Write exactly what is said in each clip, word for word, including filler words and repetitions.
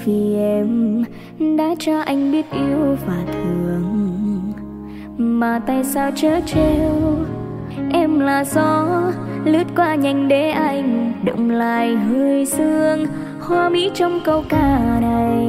vì em đã cho anh biết yêu và thương, mà tại sao chớ trêu. Em là gió lướt qua nhanh để anh động lại hơi sương hoa mỹ trong câu ca này.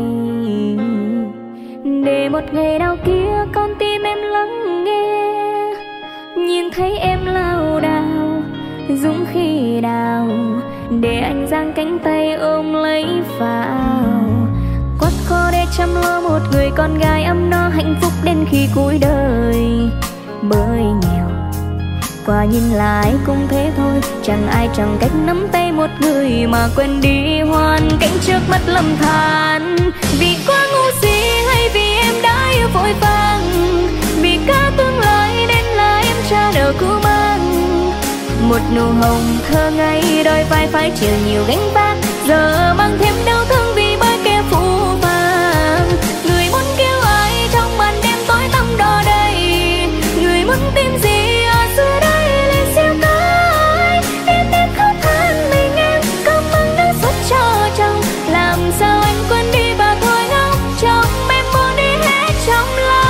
Để một ngày nào kia con tim em lắng nghe, nhìn thấy em lao đao dũng khi đào, để anh giang cánh tay ôm lấy vào. Quát khó để chăm lo một người con gái ấm no hạnh phúc đến khi cuối đời. Bởi nghèo qua nhìn lại cũng thế thôi, chẳng ai chẳng cách nắm tay một người mà quên đi hoàn cảnh trước mắt lầm than. Vì quá ngu si hay vì em đã yêu vội vàng, vì cả tương lai nên là em cha nợ cứ mang. Một nụ hồng thơ ngây đôi vai phải chịu nhiều gánh vác, giờ mang thêm đau thương vì bởi kẻ phũ phàng. Người muốn kêu ai trong màn đêm tối tăm đó đây, người muốn tìm gì ở dưới đây lên siêu cái. Đêm đêm khóc than mình em cơm măng nước suốt cho chồng, làm sao anh quên đi và thôi ngóng trong em buông đi hết trong lòng.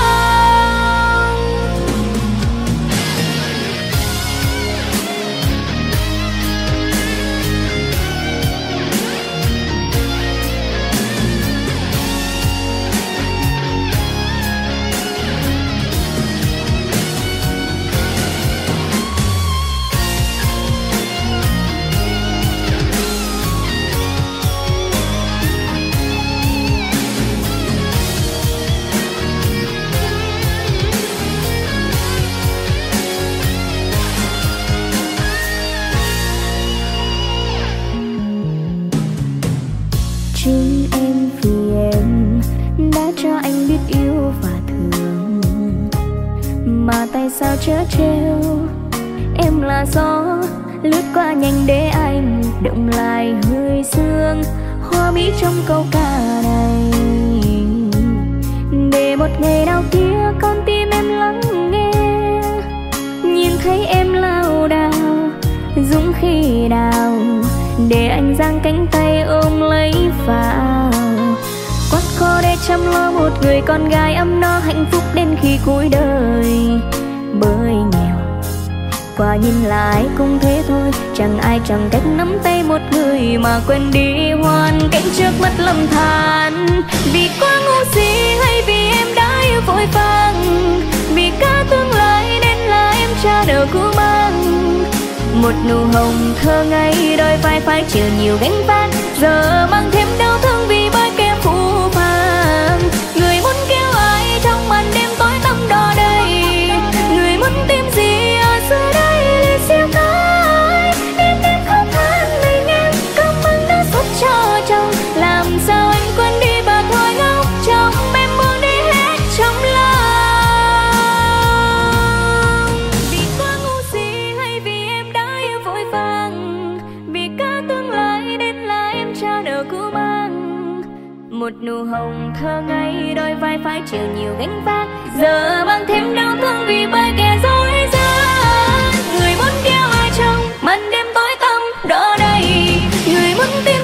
Chính em vì em đã cho anh biết yêu và thương, mà tại sao chớ trêu. Em là gió lướt qua nhanh để anh động lại hơi sương hoa mỹ trong câu ca này. Để một ngày nào kia con tim em lắng nghe, nhìn thấy em lao đao dũng khi đào, để anh giang cánh tay ôm lấy vào. Quá khó để chăm lo một người con gái ấm no hạnh phúc đến khi cuối đời. Bởi nghèo qua nhìn lại cũng thế thôi, chẳng ai chẳng cách nắm tay một người mà quên đi hoàn cảnh trước mắt lầm than. Vì quá ngu si hay vì em đã yêu vội vàng, vì cả tương lai nên là em cha nợ cứ mang. Một nụ hồng thơ ngây đôi vai phải chịu nhiều gánh vác, giờ mang thêm đau thương vì bởi kẻ phũ phàng. Người muốn kêu ai trong màn đêm tối tăm đó đây, người muốn tìm gì ở dưới đây lên siêu cái. Đêm đêm khóc than mình em cơm măng nước suốt cho chồng, làm sao anh quên đi và thôi ngóng trong em buông đi hết trong lòng. Vì quá ngu si hay vì em đã yêu vội vàng, vì cả tương lai nên là em cha nợ cứ mang. Một nụ hồng thơ ngây đôi vai phải chịu nhiều gánh vác, giờ mang thêm đau thương vì bởi kẻ dối gian. Người muốn kêu ai trong màn đêm tối tăm đó đây, người muốn tìm